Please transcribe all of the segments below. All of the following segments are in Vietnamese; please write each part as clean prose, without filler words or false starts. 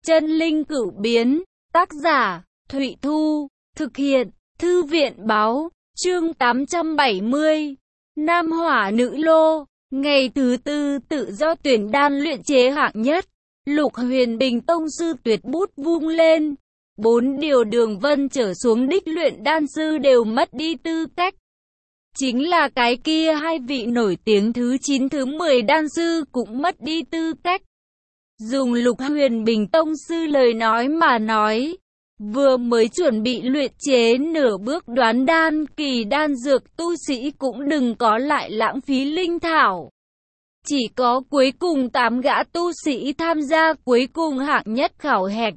Chân linh cửu biến, tác giả, Thụy Thu, thực hiện, Thư viện báo, chương 870, Nam Hỏa Nữ Lô, ngày thứ tư tự do tuyển đan luyện chế hạng nhất, Lục Huyền Bình tông sư tuyệt bút vung lên, 4 điều đường vân trở xuống đích luyện đan sư đều mất đi tư cách. Chính là cái kia hai vị nổi tiếng thứ 9 thứ 10 đan sư cũng mất đi tư cách. Dùng Lục Huyền Bình tông sư lời nói mà nói, vừa mới chuẩn bị luyện chế nửa bước đoán đan kỳ đan dược tu sĩ cũng đừng có lại lãng phí linh thảo. Chỉ có cuối cùng 8 gã tu sĩ tham gia cuối cùng hạng nhất khảo hạch,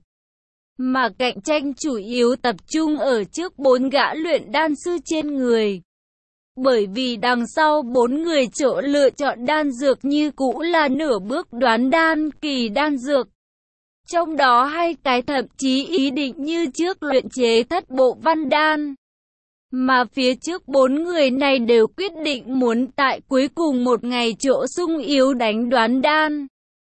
mà cạnh tranh chủ yếu tập trung ở trước 4 gã luyện đan sư trên người. Bởi vì đằng sau 4 người chỗ lựa chọn đan dược như cũ là nửa bước đoán đan kỳ đan dược. Trong đó 2 cái thậm chí ý định như trước luyện chế thất bộ văn đan. Mà phía trước 4 người này đều quyết định muốn tại cuối cùng một ngày chỗ sung yếu đánh đoán đan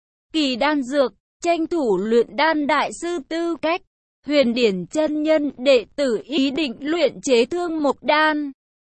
kỳ đan dược, tranh thủ luyện đan đại sư tư cách. Huyền Điển chân nhân đệ tử ý định luyện chế thương mộc đan,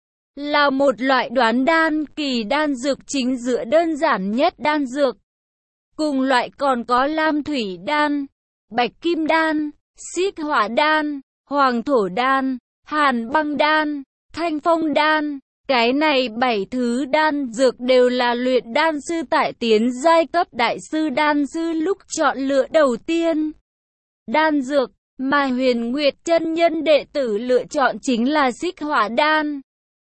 là một loại đoán đan kỳ đan dược chính giữa đơn giản nhất đan dược. Cùng loại còn có lam thủy đan, bạch kim đan, xích hỏa đan, hoàng thổ đan, hàn băng đan, thanh phong đan. Cái này 7 thứ đan dược đều là luyện đan sư tại tiến giai cấp đại sư đan sư lúc chọn lựa đầu tiên. Đan dược mà Huyền Nguyệt chân nhân đệ tử lựa chọn chính là xích hỏa đan.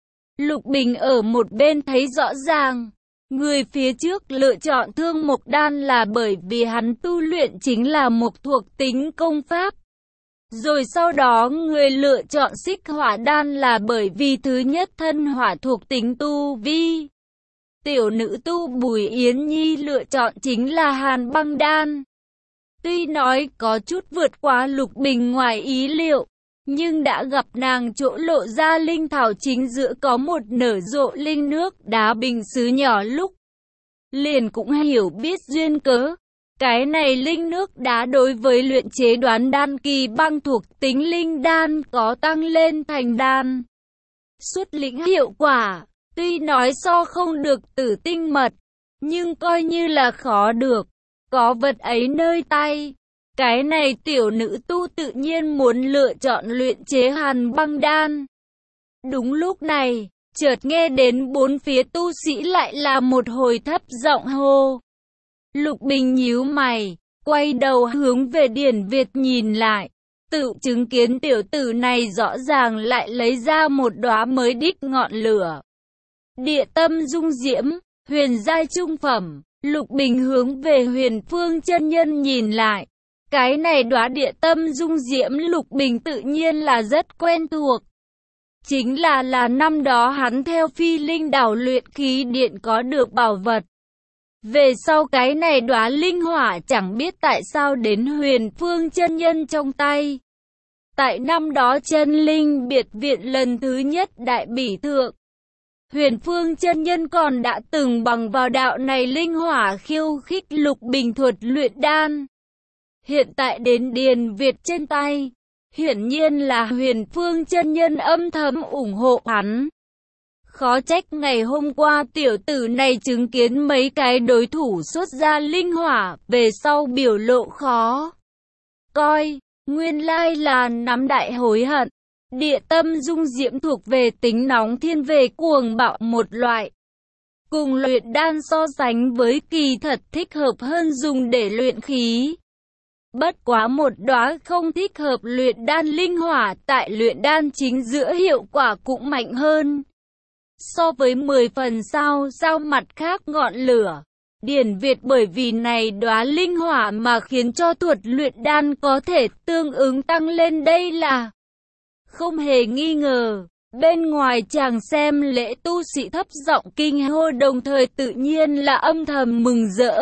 Lục Bình ở một bên thấy rõ ràng, người phía trước lựa chọn thương mộc đan là bởi vì hắn tu luyện chính là mộc thuộc tính công pháp. Rồi sau đó người lựa chọn xích hỏa đan là bởi vì thứ nhất thân hỏa thuộc tính tu vi. Tiểu nữ tu Bùi Yến Nhi lựa chọn chính là hàn băng đan. Tuy nói có chút vượt quá Lục Bình ngoài ý liệu, nhưng đã gặp nàng chỗ lộ ra linh thảo chính giữa có một nở rộ linh nước đá bình sứ nhỏ lúc liền cũng hiểu biết duyên cớ. Cái này linh nước đá đối với luyện chế đoán đan kỳ băng thuộc tính linh đan có tăng lên thành đan xuất lĩnh hiệu quả. Tuy nói so không được tử tinh mật, nhưng coi như là khó được, có vật ấy nơi tay. Cái này tiểu nữ tu tự nhiên muốn lựa chọn luyện chế hàn băng đan. Đúng lúc này, chợt nghe đến bốn phía tu sĩ lại là một hồi thấp giọng hô. Lục Bình nhíu mày, quay đầu hướng về Điển Việt nhìn lại, tự chứng kiến tiểu tử này rõ ràng lại lấy ra một đóa mới đích ngọn lửa. Địa tâm dung diễm, huyền giai trung phẩm. Lục Bình hướng về Huyền Phương chân nhân nhìn lại. Cái này đóa địa tâm dung diễm Lục Bình tự nhiên là rất quen thuộc. Chính là năm đó hắn theo Phi Linh đảo luyện khí điện có được bảo vật. Về sau cái này đóa linh hỏa chẳng biết tại sao đến Huyền Phương chân nhân trong tay. Tại năm đó chân linh biệt viện lần thứ nhất đại bỉ thượng, Huyền Phương chân nhân còn đã từng bằng vào đạo này linh hỏa khiêu khích Lục Bình thuật luyện đan. Hiện tại đến Điền Việt trên tay, hiển nhiên là Huyền Phương chân nhân âm thầm ủng hộ hắn. Khó trách ngày hôm qua tiểu tử này chứng kiến mấy cái đối thủ xuất ra linh hỏa, về sau biểu lộ khó coi, nguyên lai là nắm đại hối hận. Địa tâm dung diễm thuộc về tính nóng thiên về cuồng bạo một loại. Cùng luyện đan so sánh với kỳ thật thích hợp hơn dùng để luyện khí. Bất quá một đóa không thích hợp luyện đan linh hỏa tại luyện đan chính giữa hiệu quả cũng mạnh hơn. So với 10 phần sao mặt khác ngọn lửa. Điển Việt bởi vì này đóa linh hỏa mà khiến cho thuật luyện đan có thể tương ứng tăng lên đây là không hề nghi ngờ. Bên ngoài chàng xem lễ tu sĩ thấp giọng kinh hô đồng thời tự nhiên là âm thầm mừng rỡ.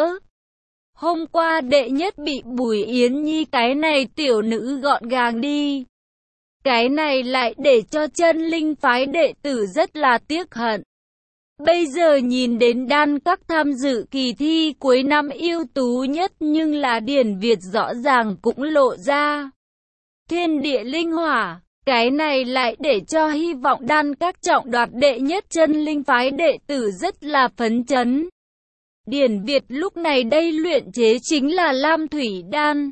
Hôm qua đệ nhất bị Bùi Yến Nhi cái này tiểu nữ gọn gàng đi. Cái này lại để cho chân linh phái đệ tử rất là tiếc hận. Bây giờ nhìn đến đan các tham dự kỳ thi cuối năm ưu tú nhất nhưng là Điển Việt rõ ràng cũng lộ ra thiên địa linh hỏa. Cái này lại để cho hy vọng đan các trọng đoạt đệ nhất chân linh phái đệ tử rất là phấn chấn. Điển Việt lúc này đây luyện chế chính là Lam Thủy Đan,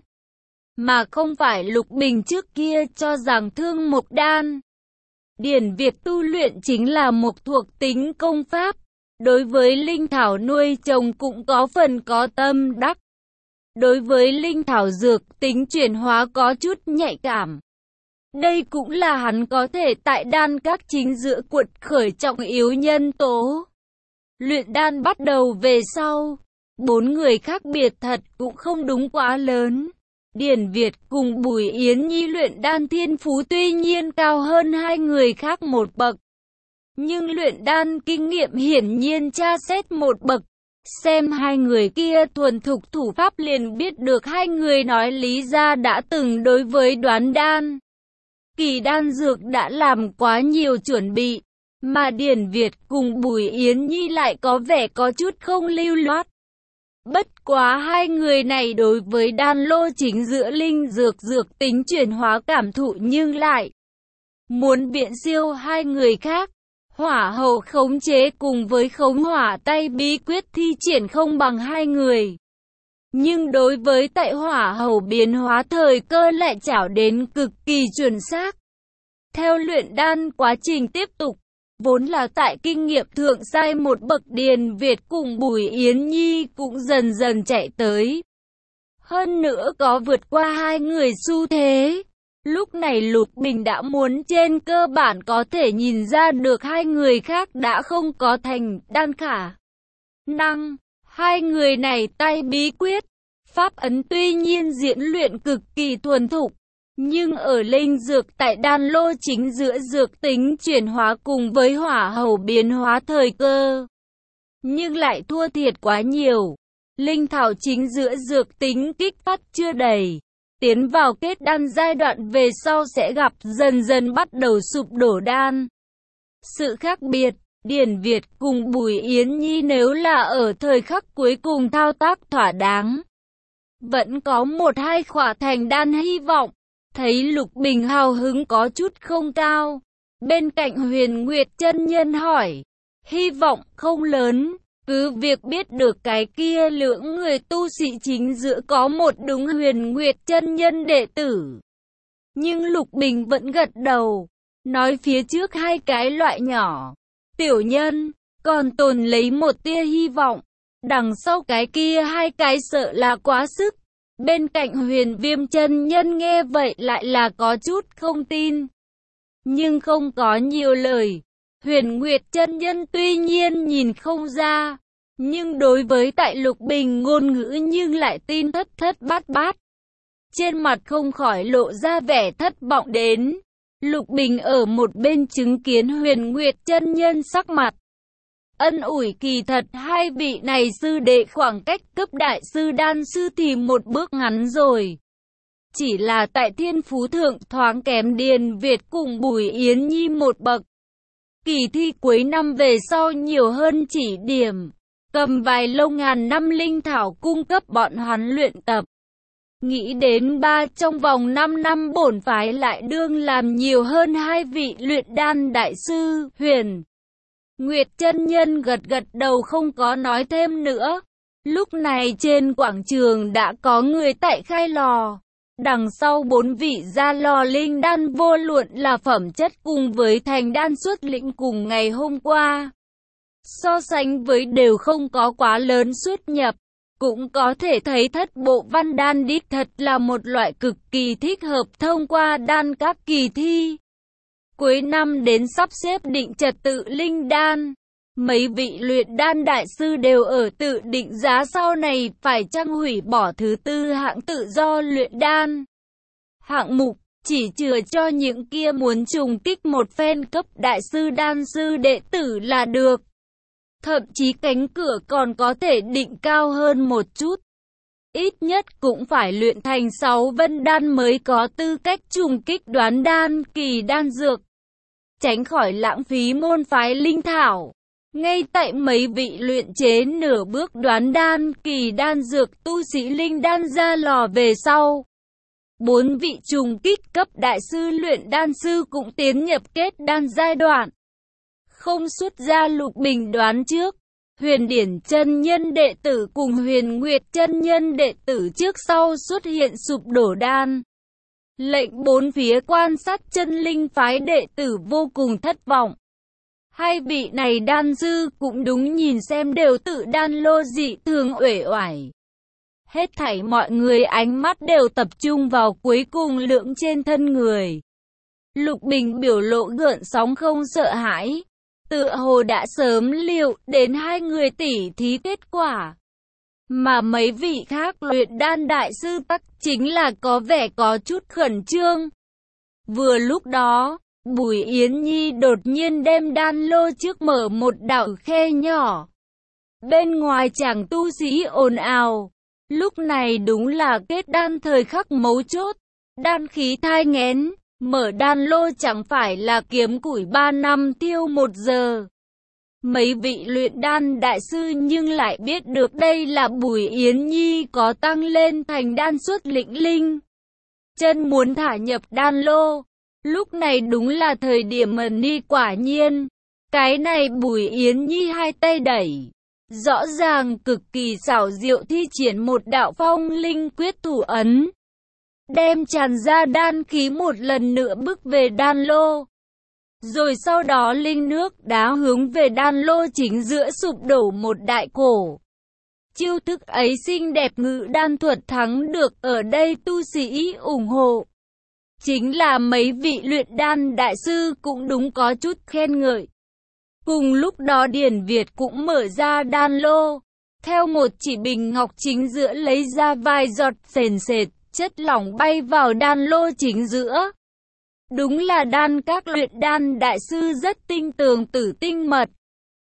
mà không phải Lục Bình trước kia cho rằng Thương Mộc Đan. Điển Việt tu luyện chính là mộc thuộc tính công pháp, đối với linh thảo nuôi trồng cũng có phần có tâm đắc. Đối với linh thảo dược tính chuyển hóa có chút nhạy cảm. Đây cũng là hắn có thể tại đan các chính giữa cuột khởi trọng yếu nhân tố. Luyện đan bắt đầu về sau, 4 người khác biệt thật cũng không đúng quá lớn. Điển Việt cùng Bùi Yến Nhi luyện đan thiên phú tuy nhiên cao hơn 2 người khác một bậc. Nhưng luyện đan kinh nghiệm hiển nhiên tra xét một bậc. Xem 2 người kia thuần thục thủ pháp liền biết được 2 người nói lý ra đã từng đối với đoán đan. Kỳ đan dược đã làm quá nhiều chuẩn bị, mà Điển Việt cùng Bùi Yến Nhi lại có vẻ có chút không lưu loát. Bất quá 2 người này đối với đan lô chính giữa linh dược tính chuyển hóa cảm thụ nhưng lại muốn biện siêu 2 người khác. Hỏa hầu khống chế cùng với khống hỏa tay bí quyết thi triển không bằng 2 người. Nhưng đối với tại hỏa hầu biến hóa thời cơ lại chảo đến cực kỳ chuẩn xác. Theo luyện đan quá trình tiếp tục, vốn là tại kinh nghiệm thượng giai một bậc Điển Việt cùng Bùi Yến Nhi cũng dần dần chạy tới. Hơn nữa có vượt qua 2 người xu thế. Lúc này Lục Bình đã muốn trên cơ bản có thể nhìn ra được 2 người khác đã không có thành đan khả năng. 2 người này tay bí quyết, pháp ấn tuy nhiên diễn luyện cực kỳ thuần thục, nhưng ở linh dược tại đan lô chính giữa dược tính chuyển hóa cùng với hỏa hầu biến hóa thời cơ, nhưng lại thua thiệt quá nhiều. Linh thảo chính giữa dược tính kích phát chưa đầy. Tiến vào kết đan giai đoạn về sau sẽ gặp dần dần bắt đầu sụp đổ đan. Sự khác biệt, Điển Việt cùng Bùi Yến Nhi nếu là ở thời khắc cuối cùng thao tác thỏa đáng, vẫn có 1-2 khỏa thành đan hy vọng. Thấy Lục Bình hào hứng có chút không cao. Bên cạnh Huyền Nguyệt chân nhân hỏi, hy vọng không lớn. Cứ việc biết được cái kia lưỡng người tu sĩ chính giữa có một đúng Huyền Nguyệt chân nhân đệ tử. Nhưng Lục Bình vẫn gật đầu, nói phía trước 2 cái loại nhỏ. Tiểu nhân, còn tồn lấy một tia hy vọng. Đằng sau cái kia 2 cái sợ là quá sức. Bên cạnh Huyền Viêm chân nhân nghe vậy lại là có chút không tin. Nhưng không có nhiều lời. Huyền Nguyệt chân nhân tuy nhiên nhìn không ra, nhưng đối với tại Lục Bình ngôn ngữ nhưng lại tin thất thất bát bát. Trên mặt không khỏi lộ ra vẻ thất vọng đến. Lục Bình ở một bên chứng kiến Huyền Nguyệt chân nhân sắc mặt ân ủi, kỳ thật 2 vị này sư đệ khoảng cách cấp đại sư đan sư thì một bước ngắn rồi. Chỉ là tại thiên phú thượng thoáng kém Điển Việt cùng Bùi Yến Nhi một bậc. Kỳ thi cuối năm về sau nhiều hơn chỉ điểm, cầm vài lông ngàn năm linh thảo cung cấp bọn hắn luyện tập. Nghĩ đến trong vòng 5 năm bổn phái lại đương làm nhiều hơn 2 vị luyện đan đại sư. Huyền Nguyệt chân nhân gật gật đầu không có nói thêm nữa. Lúc này trên quảng trường đã có người tại khai lò. Đằng sau 4 vị ra lò linh đan vô luận là phẩm chất cùng với thành đan xuất lĩnh cùng ngày hôm qua. So sánh với đều không có quá lớn xuất nhập. Cũng có thể thấy thất bộ văn đan đích thật là một loại cực kỳ thích hợp thông qua đan các kỳ thi. Cuối năm đến sắp xếp định trật tự linh đan. Mấy vị luyện đan đại sư đều ở tự định giá sau này phải chăng hủy bỏ thứ 4 hạng tự do luyện đan. Hạng mục chỉ chừa cho những kia muốn trùng kích một phen cấp đại sư đan sư đệ tử là được. Thậm chí cánh cửa còn có thể định cao hơn một chút. Ít nhất cũng phải luyện thành 6 vân đan mới có tư cách trùng kích đoán đan kỳ đan dược. Tránh khỏi lãng phí môn phái linh thảo. Ngay tại mấy vị luyện chế nửa bước đoán đan kỳ đan dược tu sĩ linh đan ra lò về sau, 4 vị trùng kích cấp đại sư luyện đan sư cũng tiến nhập kết đan giai đoạn. Không xuất ra Lục Bình đoán trước, Huyền Điển chân nhân đệ tử cùng Huyền Nguyệt chân nhân đệ tử trước sau xuất hiện sụp đổ đan. Lệnh bốn phía quan sát chân linh phái đệ tử vô cùng thất vọng. Hai vị này đan sư cũng đúng nhìn xem đều tự đan lô dị thường uể oải. Hết thảy mọi người ánh mắt đều tập trung vào cuối cùng lượng trên thân người. Lục Bình biểu lộ gợn sóng không sợ hãi, tựa hồ đã sớm liệu đến hai người tỉ thí kết quả. Mà mấy vị khác luyện đan đại sư tắc chính là có vẻ có chút khẩn trương. Vừa lúc đó, Bùi Yến Nhi đột nhiên đem đan lô trước mở một đạo khe nhỏ. Bên ngoài chàng tu sĩ ồn ào. Lúc này đúng là kết đan thời khắc mấu chốt. Đan khí thai nghén, mở đan lô chẳng phải là kiếm củi 3 năm tiêu 1 giờ. Mấy vị luyện đan đại sư nhưng lại biết được đây là Bùi Yến Nhi có tăng lên thành đan xuất lĩnh linh. Chân muốn thả nhập đan lô. Lúc này đúng là thời điểm mần ni quả nhiên. Cái này Bùi Yến Nhi hai tay đẩy. Rõ ràng cực kỳ xảo diệu thi triển một đạo phong linh quyết thủ ấn. Đem tràn ra đan khí một lần nữa bước về đan lô. Rồi sau đó linh nước đá hướng về đan lô chính giữa sụp đổ một đại cổ. Chiêu thức ấy xinh đẹp ngự đan thuật thắng được ở đây tu sĩ ủng hộ. Chính là mấy vị luyện đan đại sư cũng đúng có chút khen ngợi. Cùng lúc đó Điển Việt cũng mở ra đan lô. Theo một chỉ bình ngọc chính giữa lấy ra vài giọt sền sệt, chất lỏng bay vào đan lô chính giữa. Đúng là đan các luyện đan đại sư rất tinh tường tử tinh mật.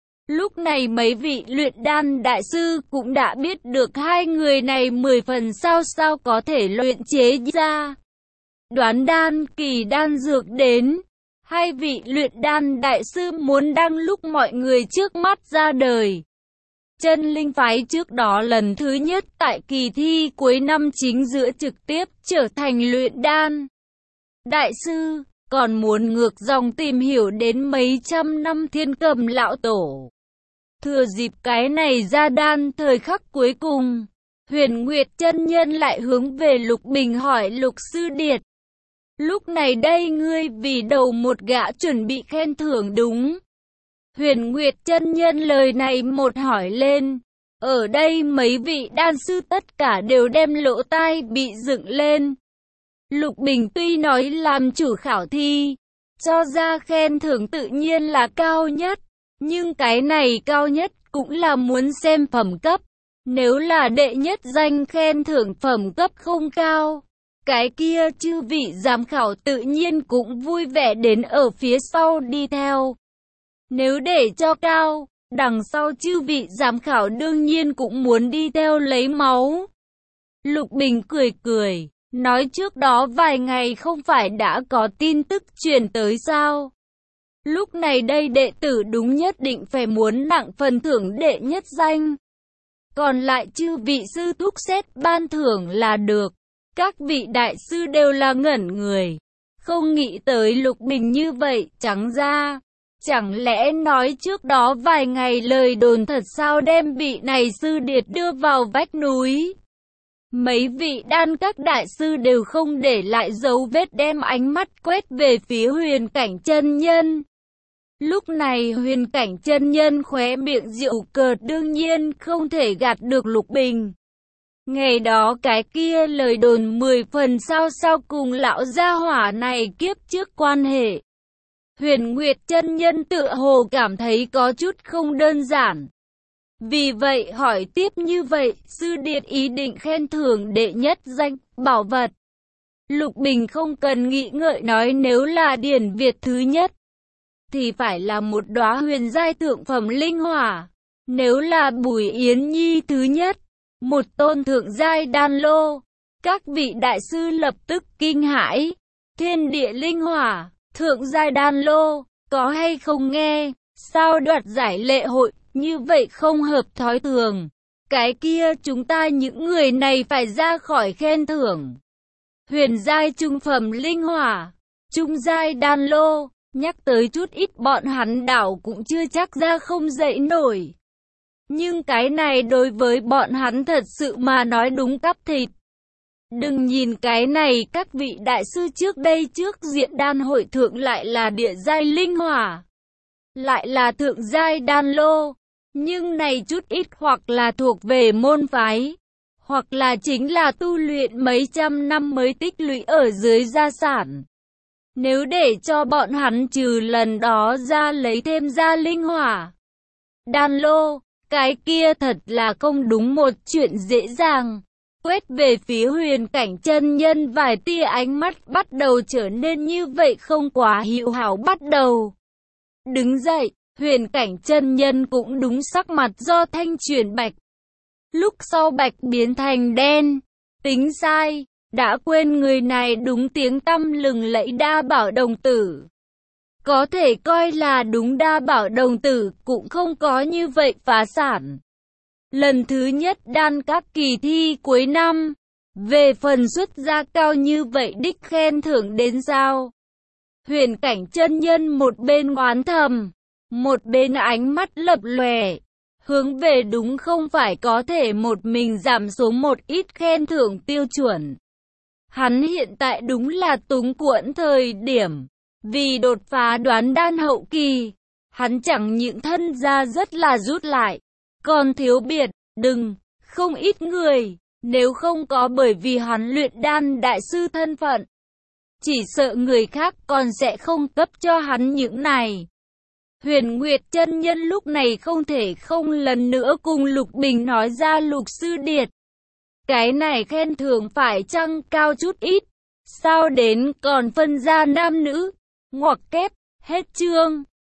Lúc này mấy vị luyện đan đại sư cũng đã biết được hai người này 10 phần sao có thể luyện chế ra đoán đan kỳ đan dược đến. Hai vị luyện đan đại sư muốn đăng lúc mọi người trước mắt ra đời. Chân linh phái trước đó lần thứ nhất tại kỳ thi cuối năm chính giữa trực tiếp trở thành luyện đan đại sư, còn muốn ngược dòng tìm hiểu đến mấy trăm năm Thiên Cầm lão tổ. Thừa dịp cái này ra đan thời khắc cuối cùng, Huyền Nguyệt chân nhân lại hướng về Lục Bình hỏi Lục sư điệt. Lúc này đây ngươi vì đầu một gã chuẩn bị khen thưởng đúng. Huyền Nguyệt chân nhân lời này một hỏi lên. Ở đây mấy vị đan sư tất cả đều đem lỗ tai bị dựng lên. Lục Bình tuy nói làm chủ khảo thi, cho ra khen thưởng tự nhiên là cao nhất. Nhưng cái này cao nhất cũng là muốn xem phẩm cấp. Nếu là đệ nhất danh khen thưởng phẩm cấp không cao, cái kia chư vị giám khảo tự nhiên cũng vui vẻ đến ở phía sau đi theo. Nếu để cho cao, đằng sau chư vị giám khảo đương nhiên cũng muốn đi theo lấy máu. Lục Bình cười cười, nói trước đó vài ngày không phải đã có tin tức truyền tới sao? Lúc này đây đệ tử đúng nhất định phải muốn nặng phần thưởng đệ nhất danh. Còn lại chư vị sư thúc xét ban thưởng là được. Các vị đại sư đều là ngẩn người. Không nghĩ tới Lục Bình như vậy, trắng ra. Chẳng lẽ nói trước đó vài ngày lời đồn thật sao đem vị này sư điệt đưa vào vách núi. Mấy vị đan các đại sư đều không để lại dấu vết đem ánh mắt quét về phía Huyền Cảnh chân nhân. Lúc này Huyền Cảnh chân nhân khóe miệng giễu cợt đương nhiên không thể gạt được Lục Bình. Ngày đó cái kia lời đồn 10 phần sao cùng lão gia hỏa này kiếp trước quan hệ. Huyền Nguyệt chân nhân tựa hồ cảm thấy có chút không đơn giản. Vì vậy hỏi tiếp như vậy, sư điệt ý định khen thưởng đệ nhất danh, bảo vật. Lục Bình không cần nghĩ ngợi nói nếu là Điển Việt thứ nhất, thì phải là một đóa huyền giai thượng phẩm linh hỏa. Nếu là Bùi Yến Nhi thứ nhất, một tôn thượng giai đan lô. Các vị đại sư lập tức kinh hãi. Thiên địa linh hỏa, thượng giai đan lô, có hay không nghe? Sao đoạt giải lễ hội, như vậy không hợp thói thường. Cái kia chúng ta những người này phải ra khỏi khen thưởng. Huyền giai trung phẩm linh hỏa, trung giai đan lô, nhắc tới chút ít bọn hắn đảo cũng chưa chắc ra không dậy nổi. Nhưng cái này đối với bọn hắn thật sự mà nói đúng cắp thịt. Đừng nhìn cái này các vị đại sư trước đây trước diện đan hội thượng lại là địa giai linh hỏa, lại là thượng giai đan lô. Nhưng này chút ít hoặc là thuộc về môn phái, hoặc là chính là tu luyện mấy trăm năm mới tích lũy ở dưới gia sản. Nếu để cho bọn hắn trừ lần đó ra lấy thêm ra linh hỏa, đan lô, cái kia thật là không đúng một chuyện dễ dàng. Quét về phía Huyền Cảnh chân nhân vài tia ánh mắt bắt đầu trở nên như vậy không quá hữu hảo bắt đầu. Đứng dậy, Huyền Cảnh chân nhân cũng đúng sắc mặt do thanh chuyển bạch. Lúc sau bạch biến thành đen, tính sai, đã quên người này đúng tiếng tăm lừng lẫy Đa Bảo đồng tử. Có thể coi là đúng Đa Bảo đồng tử cũng không có như vậy phá sản. Lần thứ nhất đan các kỳ thi cuối năm, về phần xuất gia cao như vậy đích khen thưởng đến sao? Huyền Cảnh chân nhân một bên oán thầm, một bên ánh mắt lập lòe, hướng về đúng không phải có thể một mình giảm xuống một ít khen thưởng tiêu chuẩn. Hắn hiện tại đúng là túng quẫn thời điểm, vì đột phá đoán đan hậu kỳ, hắn chẳng những thân ra rất là rút lại, còn thiếu biệt, không ít người, nếu không có bởi vì hắn luyện đan đại sư thân phận, chỉ sợ người khác còn sẽ không cấp cho hắn những này. Huyền Nguyệt chân nhân lúc này không thể không lần nữa cùng Lục Bình nói ra Lục sư điệt. Cái này khen thưởng phải chăng cao chút ít, sao đến còn phân ra nam nữ, ngoặc kép, hết chương.